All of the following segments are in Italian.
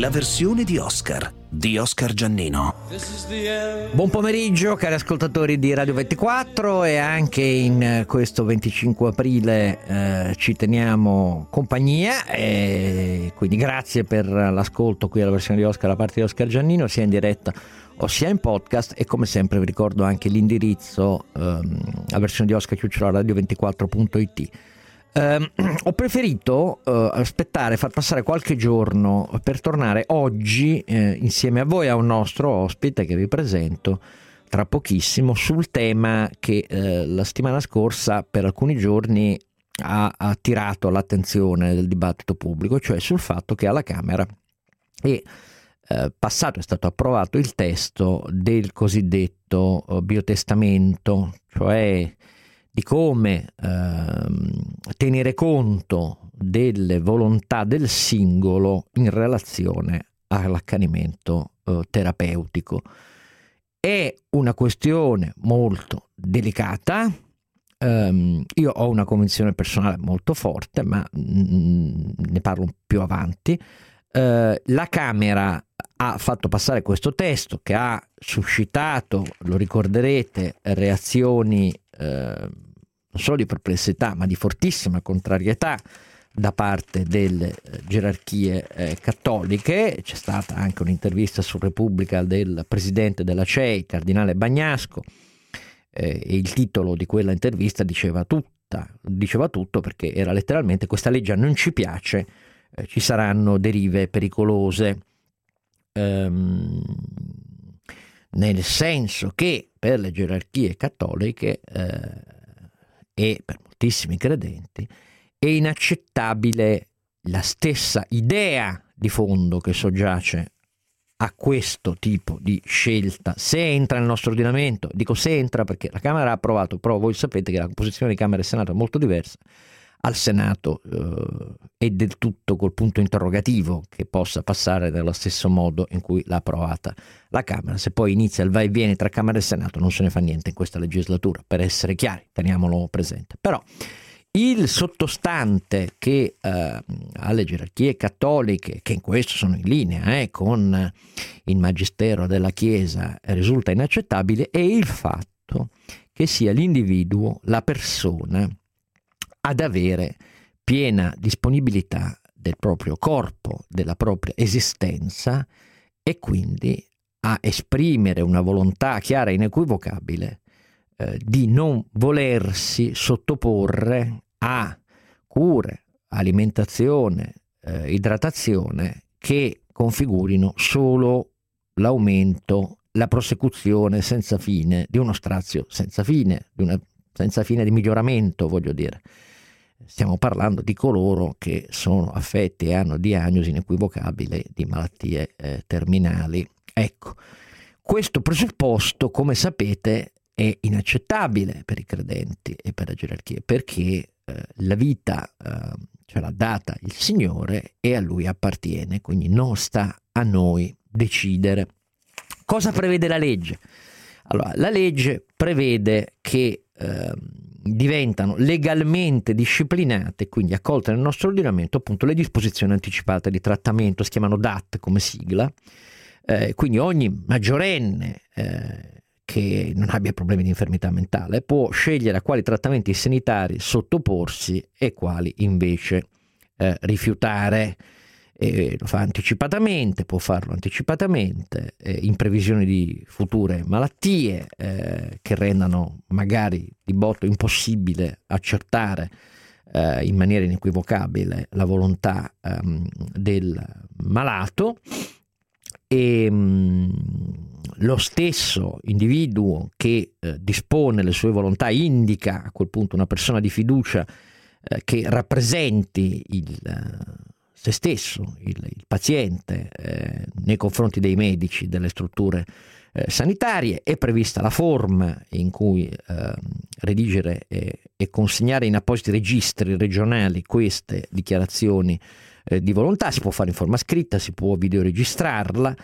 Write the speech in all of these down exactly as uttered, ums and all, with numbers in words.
la versione di Oscar di Oscar Giannino. Buon pomeriggio cari ascoltatori di Radio ventiquattro, e anche in questo venticinque aprile eh, ci teniamo compagnia, e quindi grazie per l'ascolto qui alla versione di Oscar da parte di Oscar Giannino, sia in diretta o sia in podcast. E come sempre vi ricordo anche l'indirizzo ehm, la versione di Oscar chiocciola radio ventiquattro punto it. Uh, ho preferito uh, aspettare, far passare qualche giorno per tornare oggi eh, insieme a voi, a un nostro ospite che vi presento tra pochissimo, sul tema che eh, la settimana scorsa per alcuni giorni ha attirato l'attenzione del dibattito pubblico, cioè sul fatto che alla Camera è eh, passato, è stato approvato il testo del cosiddetto uh, biotestamento, cioè di come ehm, tenere conto delle volontà del singolo in relazione all'accanimento eh, terapeutico. È una questione molto delicata. ehm, io ho una convinzione personale molto forte, ma mm, ne parlo più avanti. Eh, la Camera ha fatto passare questo testo che ha suscitato, lo ricorderete, reazioni eh, non solo di perplessità ma di fortissima contrarietà da parte delle eh, gerarchie eh, cattoliche. C'è stata anche un'intervista su Repubblica del presidente della C E I, cardinale Bagnasco, eh, e il titolo di quella intervista diceva tutta, diceva tutto, perché era letteralmente: questa legge non ci piace, eh, ci saranno derive pericolose. Um, nel senso che per le gerarchie cattoliche eh, e per moltissimi credenti è inaccettabile la stessa idea di fondo che soggiace a questo tipo di scelta, se entra nel nostro ordinamento. Dico se entra perché la Camera ha approvato, però voi sapete che la composizione di Camera e Senato è molto diversa. Al Senato eh, è del tutto col punto interrogativo che possa passare nello stesso modo in cui l'ha approvata la Camera. Se poi inizia il va e viene tra Camera e Senato non se ne fa niente in questa legislatura, per essere chiari, teniamolo presente. Però il sottostante che eh, alle gerarchie cattoliche, che in questo sono in linea eh, con il magistero della Chiesa, risulta inaccettabile, è il fatto che sia l'individuo, la persona, ad avere piena disponibilità del proprio corpo, della propria esistenza, e quindi a esprimere una volontà chiara e inequivocabile eh, di non volersi sottoporre a cure, alimentazione, eh, idratazione che configurino solo l'aumento, la prosecuzione senza fine di uno strazio senza fine, di una senza fine di miglioramento, voglio dire. Stiamo parlando di coloro che sono affetti e hanno diagnosi inequivocabili di malattie eh, terminali. Ecco, questo presupposto, come sapete, è inaccettabile per i credenti e per le gerarchie, perché eh, la vita eh, ce l'ha data il Signore e a Lui appartiene, quindi non sta a noi decidere. Cosa prevede la legge? Allora, la legge prevede che eh, diventano legalmente disciplinate, quindi accolte nel nostro ordinamento, appunto le disposizioni anticipate di trattamento, si chiamano D A T come sigla. Eh, quindi ogni maggiorenne eh, che non abbia problemi di infermità mentale può scegliere a quali trattamenti sanitari sottoporsi e quali invece eh, rifiutare. E lo fa anticipatamente, può farlo anticipatamente, eh, in previsione di future malattie eh, che rendano magari di botto impossibile accertare eh, in maniera inequivocabile la volontà ehm, del malato. E mh, lo stesso individuo che eh, dispone le sue volontà indica a quel punto una persona di fiducia eh, che rappresenti il se stesso, il, il paziente, eh, nei confronti dei medici, delle strutture eh, sanitarie. È prevista la forma in cui eh, redigere e, e consegnare in appositi registri regionali queste dichiarazioni eh, di volontà. Si può fare in forma scritta, si può videoregistrarla,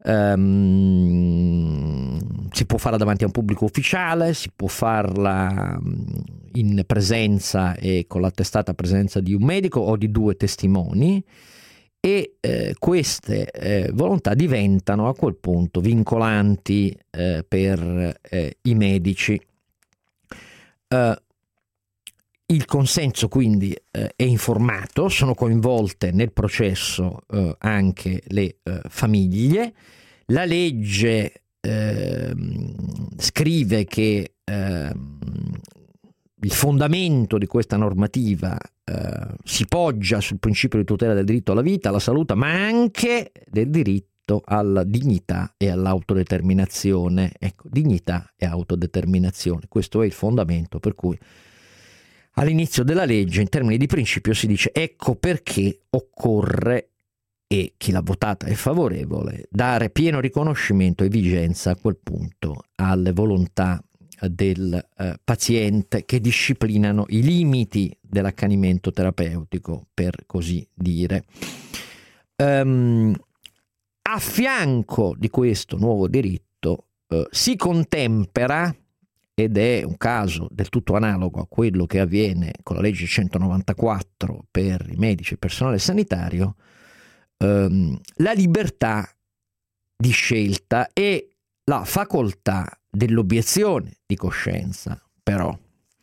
ehm, si può farla davanti a un pubblico ufficiale, si può farla in presenza e con l'attestata presenza di un medico o di due testimoni, e eh, queste eh, volontà diventano a quel punto vincolanti eh, per eh, i medici. Uh, il consenso quindi uh, è informato, sono coinvolte nel processo uh, anche le uh, famiglie. La legge uh, scrive che uh, il fondamento di questa normativa uh, si poggia sul principio di tutela del diritto alla vita, alla salute, ma anche del diritto alla dignità e all'autodeterminazione. Ecco, dignità e autodeterminazione, questo è il fondamento per cui all'inizio della legge, in termini di principio, si dice ecco perché occorre, e chi l'ha votata è favorevole, dare pieno riconoscimento e vigenza a quel punto alle volontà del eh, paziente che disciplinano i limiti dell'accanimento terapeutico, per così dire. Um, A fianco di questo nuovo diritto eh, si contempera, ed è un caso del tutto analogo a quello che avviene con la legge centonovantaquattro per i medici e il personale sanitario, ehm, la libertà di scelta e la facoltà dell'obiezione di coscienza, però.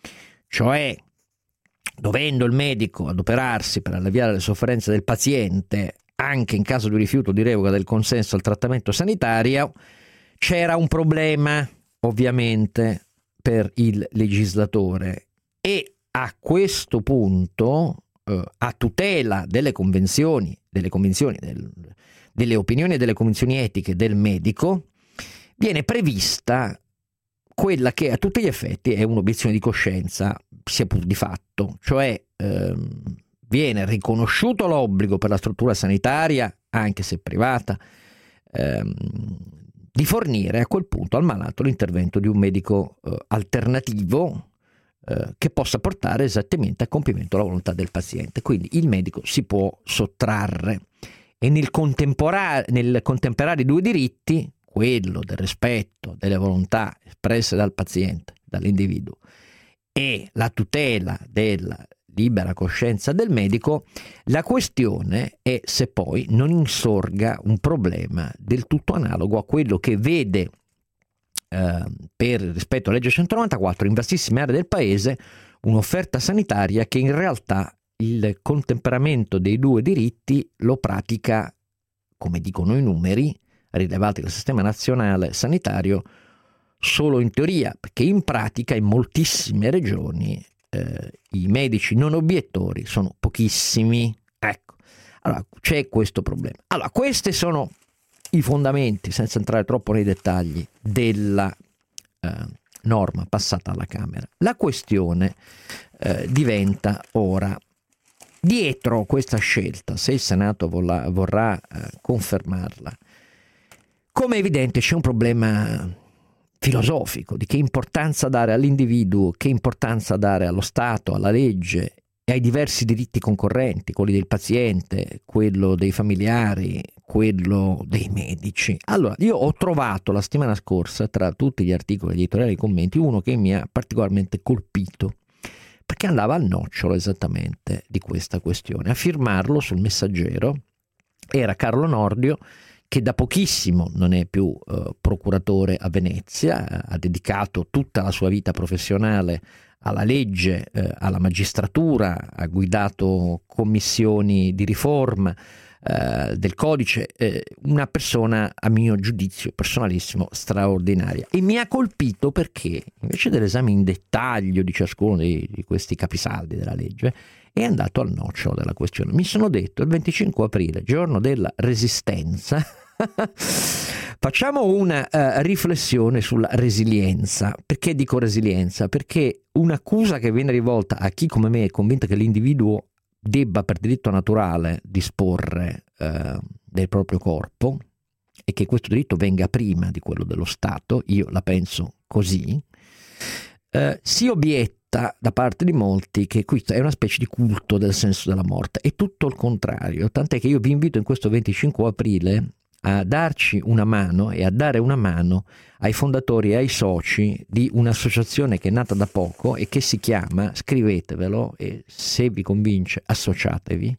Cioè, dovendo il medico adoperarsi per alleviare le sofferenze del paziente, anche in caso di rifiuto di revoca del consenso al trattamento sanitario, c'era un problema, ovviamente, per il legislatore, e a questo punto, eh, a tutela delle convenzioni, delle convenzioni, del, delle opinioni e delle convenzioni etiche del medico, viene prevista quella che a tutti gli effetti è un'obiezione di coscienza, sia pur di fatto, cioè ehm, viene riconosciuto l'obbligo per la struttura sanitaria, anche se privata, ehm, di fornire a quel punto al malato l'intervento di un medico eh, alternativo eh, che possa portare esattamente a compimento la volontà del paziente. Quindi il medico si può sottrarre, e nel, contempora- nel contemperare i due diritti, quello del rispetto delle volontà espresse dal paziente, dall'individuo, e la tutela della libera coscienza del medico, la questione è se poi non insorga un problema del tutto analogo a quello che vede eh, per rispetto alla legge centonovantaquattro in vastissime aree del paese un'offerta sanitaria che in realtà il contemperamento dei due diritti lo pratica, come dicono i numeri rilevati dal sistema nazionale sanitario, solo in teoria, perché in pratica in moltissime regioni Eh, i medici non obiettori sono pochissimi. Ecco, allora c'è questo problema. Allora, questi sono i fondamenti, senza entrare troppo nei dettagli, della eh, norma passata alla Camera. La questione eh, diventa ora, dietro questa scelta, se il Senato vorrà, vorrà eh, confermarla, come è evidente c'è un problema filosofico di che importanza dare all'individuo, che importanza dare allo Stato, alla legge e ai diversi diritti concorrenti, quelli del paziente, quello dei familiari, quello dei medici. Allora, io ho trovato la settimana scorsa, tra tutti gli articoli editoriali e i commenti, uno che mi ha particolarmente colpito, perché andava al nocciolo esattamente di questa questione. A firmarlo sul Messaggero era Carlo Nordio, che da pochissimo non è più eh, procuratore a Venezia, ha dedicato tutta la sua vita professionale alla legge, eh, alla magistratura, ha guidato commissioni di riforma eh, del codice, eh, una persona a mio giudizio personalissimo straordinaria. E mi ha colpito perché invece dell'esame in dettaglio di ciascuno di, di questi capisaldi della legge è andato al nocciolo della questione. Mi sono detto, il venticinque aprile, giorno della Resistenza, facciamo una uh, riflessione sulla resilienza. Perché dico resilienza? Perché un'accusa che viene rivolta a chi come me è convinto che l'individuo debba per diritto naturale disporre uh, del proprio corpo e che questo diritto venga prima di quello dello Stato, io la penso così, uh, si obietta da parte di molti che questo è una specie di culto del senso della morte. È tutto il contrario, tant'è che io vi invito in questo venticinque aprile a darci una mano e a dare una mano ai fondatori e ai soci di un'associazione che è nata da poco e che si chiama, scrivetevelo e se vi convince associatevi,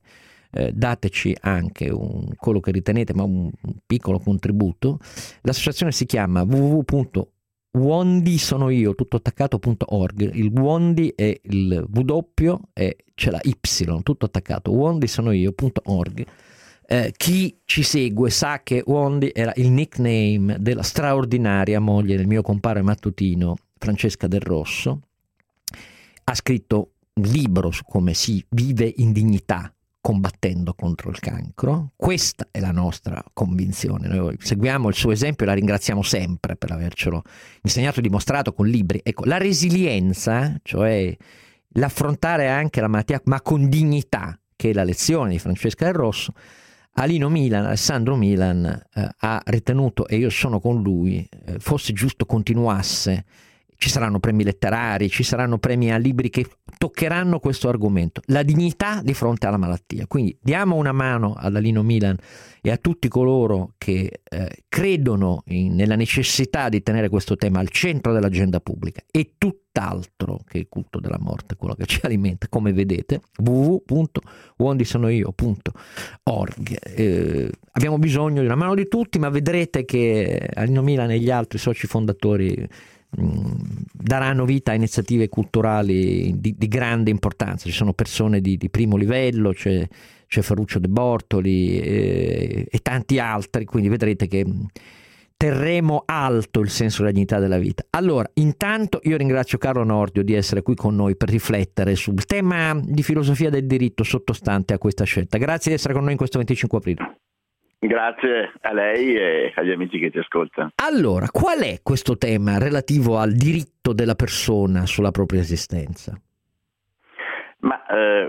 eh, dateci anche un, quello che ritenete, ma un, un piccolo contributo. L'associazione si chiama w w w punto wondi sono io tutto attaccato punto org. Il Wondi è il W e c'è la Y, tutto attaccato, wondi sono io punto org. Eh, chi ci segue sa che Wondi era il nickname della straordinaria moglie del mio compare mattutino Francesca Del Rosso. Ha scritto un libro su come si vive in dignità combattendo contro il cancro. Questa è la nostra convinzione. Noi seguiamo il suo esempio e la ringraziamo sempre per avercelo insegnato e dimostrato con libri. Ecco, la resilienza, cioè l'affrontare anche la malattia ma con dignità, che è la lezione di Francesca Del Rosso, Alino Milan, Alessandro Milan eh, ha ritenuto, e io sono con lui, eh, fosse giusto continuasse. Ci saranno premi letterari, ci saranno premi a libri che toccheranno questo argomento, la dignità di fronte alla malattia. Quindi diamo una mano ad Alino Milan e a tutti coloro che eh, credono in, nella necessità di tenere questo tema al centro dell'agenda pubblica e tutt'altro che il culto della morte, quello che ci alimenta, come vedete, w w w punto wondisonoio punto org. Eh, abbiamo bisogno di una mano di tutti, ma vedrete che Alino Milan e gli altri soci fondatori daranno vita a iniziative culturali di, di grande importanza. Ci sono persone di, di primo livello, c'è, c'è Ferruccio De Bortoli e, e tanti altri, quindi vedrete che terremo alto il senso della dignità della vita. Allora, intanto io ringrazio Carlo Nordio di essere qui con noi per riflettere sul tema di filosofia del diritto sottostante a questa scelta. Grazie di essere con noi in questo venticinque aprile. Grazie a lei e agli amici che ti ascoltano. Allora, qual è questo tema relativo al diritto della persona sulla propria esistenza? Ma eh,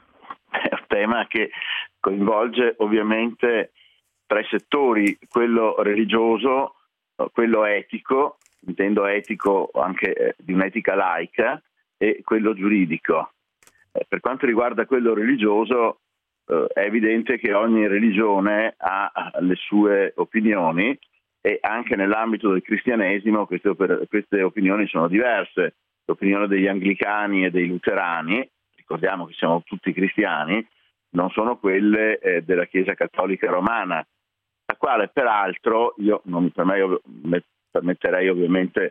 è un tema che coinvolge ovviamente tre settori: quello religioso, quello etico, intendo etico anche eh, di un'etica laica, e quello giuridico. Eh, per quanto riguarda quello religioso, è evidente che ogni religione ha le sue opinioni e anche nell'ambito del cristianesimo queste, queste opinioni sono diverse. L'opinione degli anglicani e dei luterani, ricordiamo che siamo tutti cristiani, non sono quelle eh, della Chiesa Cattolica Romana, la quale peraltro io non mi permetterei ovviamente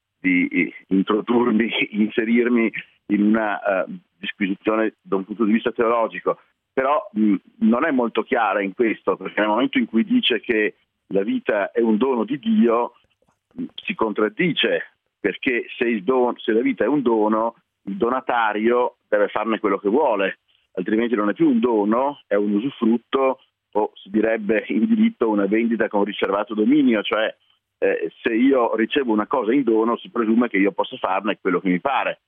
di introdurmi, inserirmi in una uh, disquisizione da un punto di vista teologico, però mh, non è molto chiara in questo, perché nel momento in cui dice che la vita è un dono di Dio, mh, si contraddice, perché se, il don, se la vita è un dono, il donatario deve farne quello che vuole, altrimenti non è più un dono, è un usufrutto, o si direbbe in diritto una vendita con riservato dominio, cioè eh, se io ricevo una cosa in dono si presume che io possa farne quello che mi pare.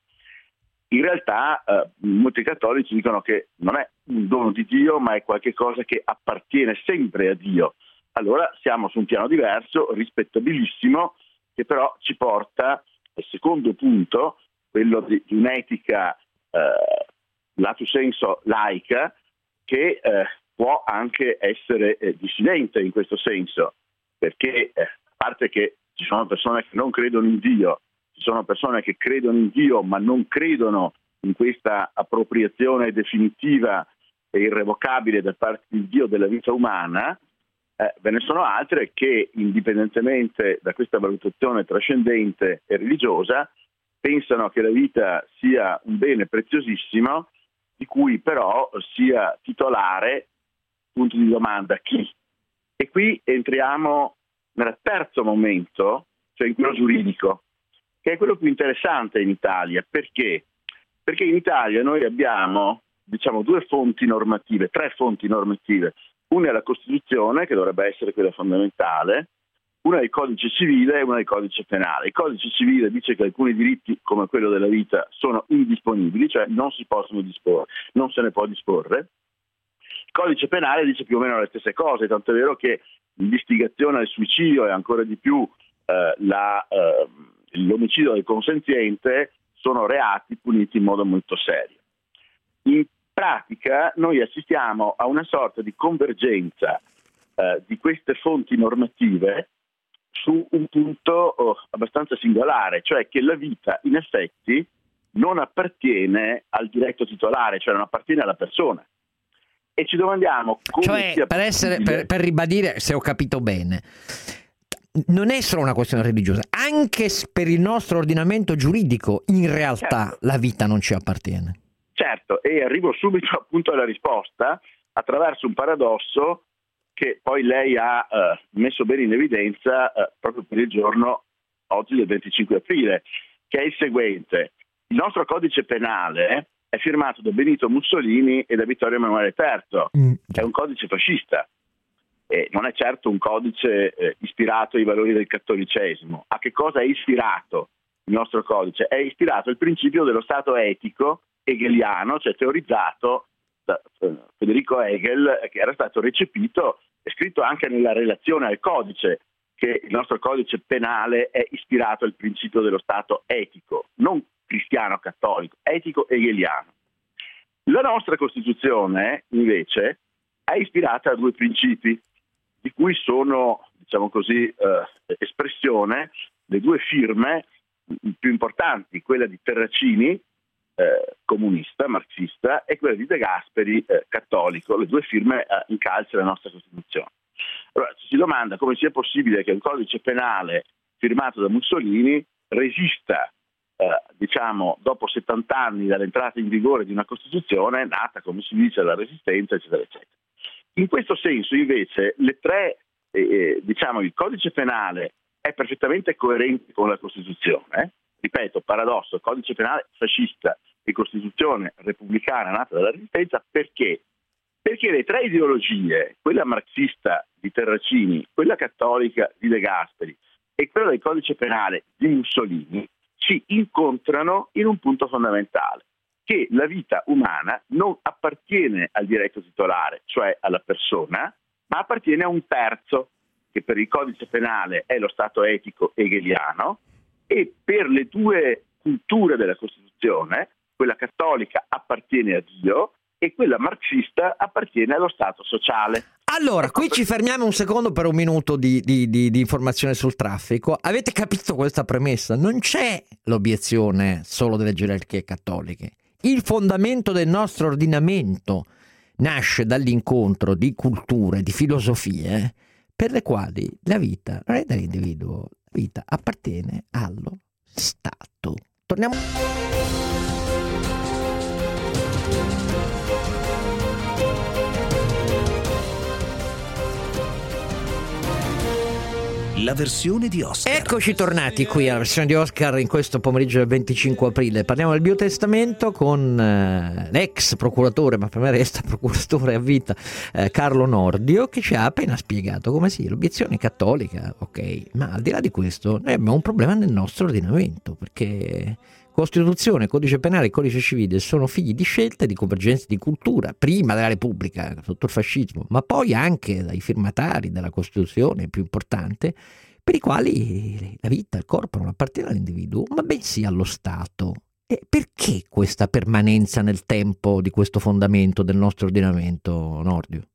In realtà eh, molti cattolici dicono che non è un dono di Dio, ma è qualcosa che appartiene sempre a Dio. Allora siamo su un piano diverso, rispettabilissimo, che però ci porta al secondo punto, quello di, di un'etica eh, lato senso laica, che eh, può anche essere eh, dissidente in questo senso, perché eh, a parte che ci sono persone che non credono in Dio, ci sono persone che credono in Dio ma non credono in questa appropriazione definitiva e irrevocabile da parte di Dio della vita umana, eh, ve ne sono altre che, indipendentemente da questa valutazione trascendente e religiosa, pensano che la vita sia un bene preziosissimo di cui però sia titolare, punto di domanda, chi? E qui entriamo nel terzo momento, cioè in quello giuridico, che è quello più interessante in Italia. Perché? Perché in Italia noi abbiamo, diciamo, due fonti normative, tre fonti normative. Una è la Costituzione, che dovrebbe essere quella fondamentale, una è il Codice Civile e una è il Codice Penale. Il Codice Civile dice che alcuni diritti, come quello della vita, sono indisponibili, cioè non si possono disporre, non se ne può disporre. Il Codice Penale dice più o meno le stesse cose, tanto è vero che l'istigazione al suicidio e ancora di più eh, la... Eh, l'omicidio del consenziente sono reati puniti in modo molto serio. In pratica noi assistiamo a una sorta di convergenza eh, di queste fonti normative su un punto oh, abbastanza singolare, cioè che la vita in effetti non appartiene al diretto titolare, cioè non appartiene alla persona. e ci domandiamo come cioè, sia per, essere, per, per ribadire, se ho capito bene, non è solo una questione religiosa, anche per il nostro ordinamento giuridico in realtà certo. La vita non ci appartiene. Certo, e arrivo subito appunto alla risposta attraverso un paradosso che poi lei ha eh, messo bene in evidenza eh, proprio per il giorno oggi del venticinque aprile, che è il seguente: il nostro codice penale è firmato da Benito Mussolini e da Vittorio Emanuele terzo, mm. è un codice fascista. Eh, non è certo un codice eh, ispirato ai valori del cattolicesimo. A che cosa è ispirato il nostro codice? È ispirato al principio dello Stato etico hegeliano, cioè teorizzato da eh, Federico Hegel, che era stato recepito e scritto anche nella relazione al codice, che il nostro codice penale è ispirato al principio dello Stato etico, non cristiano cattolico, etico hegeliano. La nostra Costituzione, invece, è ispirata a due principi, di cui sono, diciamo così, eh, espressione le due firme più importanti, quella di Terracini, eh, comunista, marxista, e quella di De Gasperi, eh, cattolico. Le due firme eh, in calce la nostra Costituzione. Allora ci si domanda come sia possibile che un codice penale firmato da Mussolini resista, eh, diciamo, dopo settanta anni dall'entrata in vigore di una Costituzione nata, come si dice, alla Resistenza, eccetera, eccetera. In questo senso, invece, le tre, eh, diciamo, il codice penale è perfettamente coerente con la Costituzione. Ripeto, paradosso, codice penale fascista e Costituzione repubblicana nata dalla Resistenza, perché? Perché le tre ideologie, quella marxista di Terracini, quella cattolica di De Gasperi e quella del codice penale di Mussolini, si incontrano in un punto fondamentale: che la vita umana non appartiene al diretto titolare, cioè alla persona, ma appartiene a un terzo, che per il codice penale è lo Stato etico hegeliano, e per le due culture della Costituzione, quella cattolica appartiene a Dio e quella marxista appartiene allo Stato sociale. Allora, qui ci fermiamo un secondo per un minuto di, di, di, di informazione sul traffico. Avete capito questa premessa? Non c'è l'obiezione solo delle gerarchie cattoliche. Il fondamento del nostro ordinamento nasce dall'incontro di culture, di filosofie, per le quali la vita non è dell'individuo, la vita appartiene allo Stato. Torniamo. La versione di Oscar. Eccoci tornati qui alla versione di Oscar in questo pomeriggio del venticinque aprile. Parliamo del biotestamento con eh, l'ex procuratore, ma per me resta procuratore a vita, eh, Carlo Nordio, che ci ha appena spiegato come sia l'obiezione cattolica, ok, ma al di là di questo noi abbiamo un problema nel nostro ordinamento, perché Costituzione, Codice Penale e Codice Civile sono figli di scelte, di convergenze di cultura, prima della Repubblica, sotto il fascismo, ma poi anche dai firmatari della Costituzione più importante, per i quali la vita, il corpo non appartiene all'individuo, ma bensì allo Stato. E perché questa permanenza nel tempo di questo fondamento del nostro ordinamento, Nordio?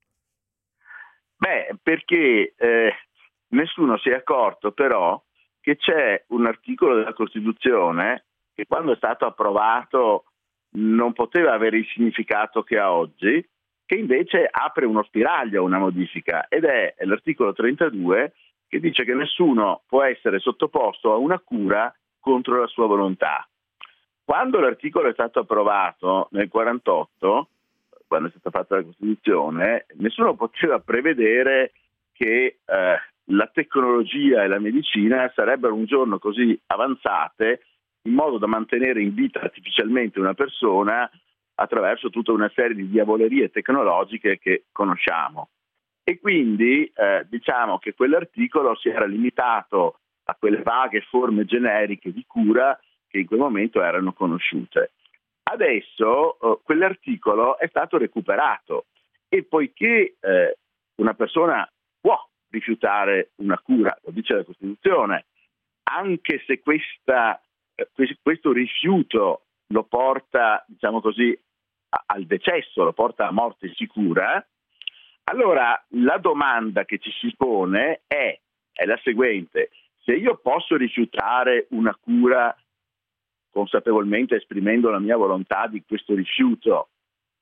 Beh, perché eh, nessuno si è accorto però che c'è un articolo della Costituzione che quando è stato approvato non poteva avere il significato che ha oggi, che invece apre uno spiraglio a una modifica, ed è l'articolo trentadue, che dice che nessuno può essere sottoposto a una cura contro la sua volontà. Quando l'articolo è stato approvato nel quarantotto, quando è stata fatta la Costituzione, nessuno poteva prevedere che eh, la tecnologia e la medicina sarebbero un giorno così avanzate in modo da mantenere in vita artificialmente una persona attraverso tutta una serie di diavolerie tecnologiche che conosciamo. E quindi eh, diciamo che quell'articolo si era limitato a quelle vaghe forme generiche di cura che in quel momento erano conosciute. Adesso eh, quell'articolo è stato recuperato e poiché eh, una persona può rifiutare una cura, lo dice la Costituzione, anche se questa questo rifiuto lo porta, diciamo così, al decesso, lo porta a morte sicura, allora la domanda che ci si pone è, è la seguente: se io posso rifiutare una cura consapevolmente esprimendo la mia volontà di questo rifiuto,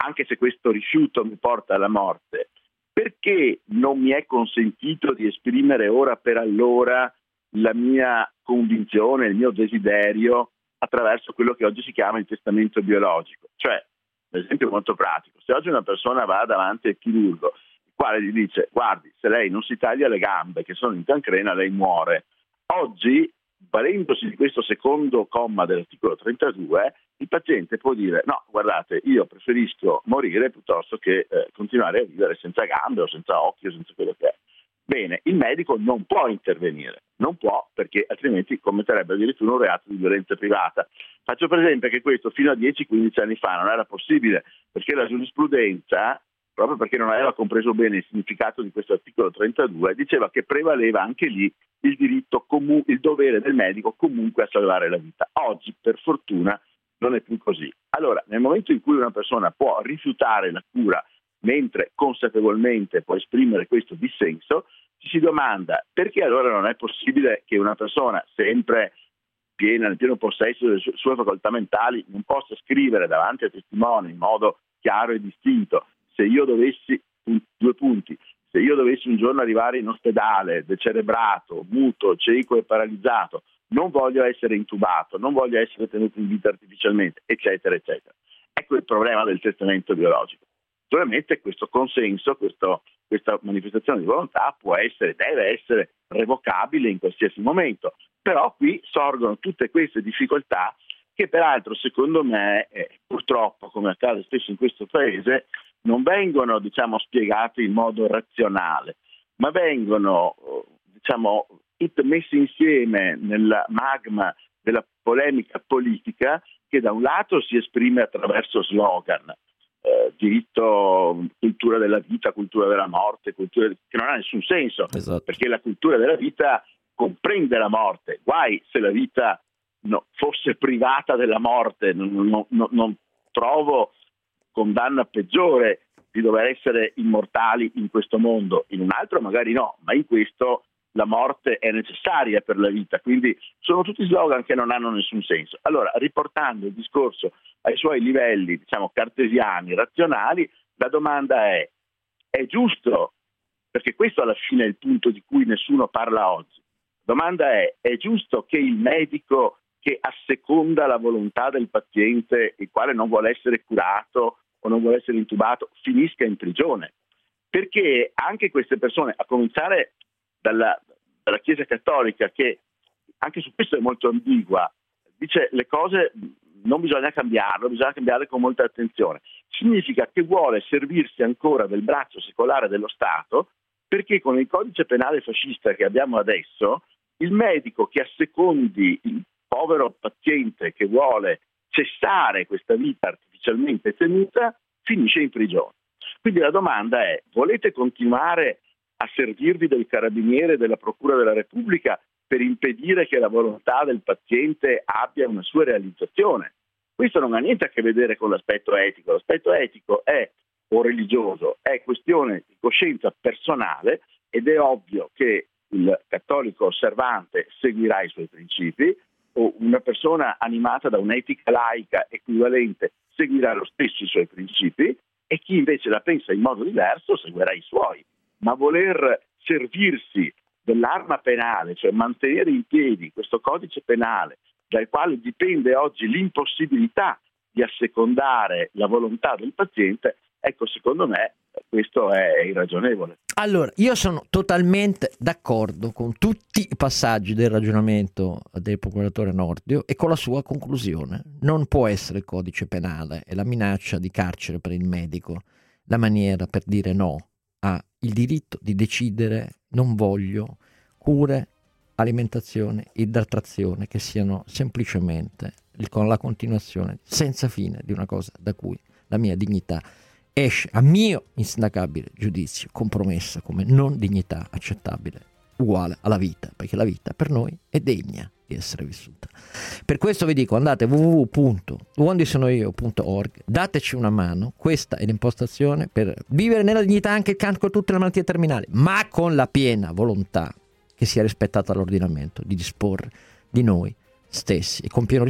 anche se questo rifiuto mi porta alla morte, perché non mi è consentito di esprimere ora per allora la mia convinzione, il mio desiderio attraverso quello che oggi si chiama il testamento biologico? Cioè, per esempio molto pratico, se oggi una persona va davanti al chirurgo, il quale gli dice: guardi, se lei non si taglia le gambe che sono in cancrena, lei muore. Oggi, valendosi di questo secondo comma dell'articolo trentadue, il paziente può dire: no, guardate, io preferisco morire piuttosto che eh, continuare a vivere senza gambe o senza occhi o senza quello che è. Bene, il medico non può intervenire, non può, perché altrimenti commetterebbe addirittura un reato di violenza privata. Faccio presente che questo fino a dieci quindici anni fa non era possibile, perché la giurisprudenza, proprio perché non aveva compreso bene il significato di questo articolo trentadue, diceva che prevaleva anche lì il diritto comu- il dovere del medico comunque a salvare la vita. Oggi, per fortuna, non è più così. Allora, nel momento in cui una persona può rifiutare la cura mentre consapevolmente può esprimere questo dissenso, ci si domanda perché allora non è possibile che una persona sempre piena, nel pieno possesso delle sue, sue facoltà mentali, non possa scrivere davanti a testimoni in modo chiaro e distinto: se io dovessi, due punti, se io dovessi un giorno arrivare in ospedale decerebrato, muto, cieco e paralizzato, non voglio essere intubato, non voglio essere tenuto in vita artificialmente, eccetera, eccetera. Ecco il problema del testamento biologico. Naturalmente questo consenso, questo, questa manifestazione di volontà può essere, deve essere revocabile in qualsiasi momento, però qui sorgono tutte queste difficoltà che peraltro secondo me, eh, purtroppo come accade spesso in questo paese, non vengono diciamo spiegate in modo razionale, ma vengono diciamo tutte messe insieme nel magma della polemica politica che da un lato si esprime attraverso slogan. Eh, diritto, cultura della vita, cultura della morte, cultura di... che non ha nessun senso, esatto. Perché la cultura della vita comprende la morte. Guai se la vita no, fosse privata della morte, non, non, non, non trovo condanna peggiore di dover essere immortali in questo mondo. In un altro magari no, ma in questo la morte è necessaria per la vita, quindi sono tutti slogan che non hanno nessun senso. Allora, riportando il discorso ai suoi livelli, diciamo, cartesiani, razionali, la domanda è: è giusto, perché questo alla fine è il punto di cui nessuno parla oggi, la domanda è: è giusto che il medico che asseconda la volontà del paziente, il quale non vuole essere curato o non vuole essere intubato, finisca in prigione? Perché anche queste persone, a cominciare dalla, dalla Chiesa Cattolica, che anche su questo è molto ambigua, dice le cose non bisogna cambiarle, bisogna cambiarle con molta attenzione. Significa che vuole servirsi ancora del braccio secolare dello Stato, perché con il codice penale fascista che abbiamo adesso, il medico che assecondi il povero paziente che vuole cessare questa vita artificialmente tenuta finisce in prigione. Quindi la domanda è: volete continuare a servirvi del carabiniere e della Procura della Repubblica per impedire che la volontà del paziente abbia una sua realizzazione? Questo non ha niente a che vedere con l'aspetto etico. L'aspetto etico è, o religioso, è questione di coscienza personale, ed è ovvio che il cattolico osservante seguirà i suoi principi, o una persona animata da un'etica laica equivalente seguirà lo stesso i suoi principi, e chi invece la pensa in modo diverso seguirà i suoi. Ma voler servirsi dell'arma penale, cioè mantenere in piedi questo codice penale dal quale dipende oggi l'impossibilità di assecondare la volontà del paziente, ecco, secondo me questo è irragionevole. Allora, io sono totalmente d'accordo con tutti i passaggi del ragionamento del procuratore Nordio e con la sua conclusione. Non può essere il codice penale e la minaccia di carcere per il medico la maniera per dire no ha il diritto di decidere: non voglio cure, alimentazione, idratazione che siano semplicemente con la continuazione senza fine di una cosa da cui la mia dignità esce, a mio insindacabile giudizio, compromessa come non dignità accettabile, uguale alla vita, perché la vita per noi è degna di essere vissuta. Per questo vi dico: andate w w w punto uondisonoio punto org, dateci una mano. Questa è l'impostazione per vivere nella dignità anche il cancro e tutte le malattie terminali, ma con la piena volontà che sia rispettata l'ordinamento di disporre di noi stessi e con pieno rispetto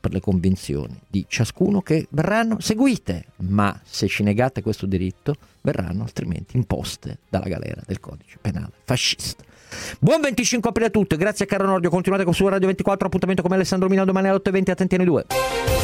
per le convinzioni di ciascuno che verranno seguite, ma se ci negate questo diritto verranno altrimenti imposte dalla galera del codice penale fascista. Buon venticinque aprile a tutti, grazie a Caro Nordio, continuate con su Radio ventiquattro, appuntamento con me Alessandro Mina domani alle otto e venti, attenti a noi due.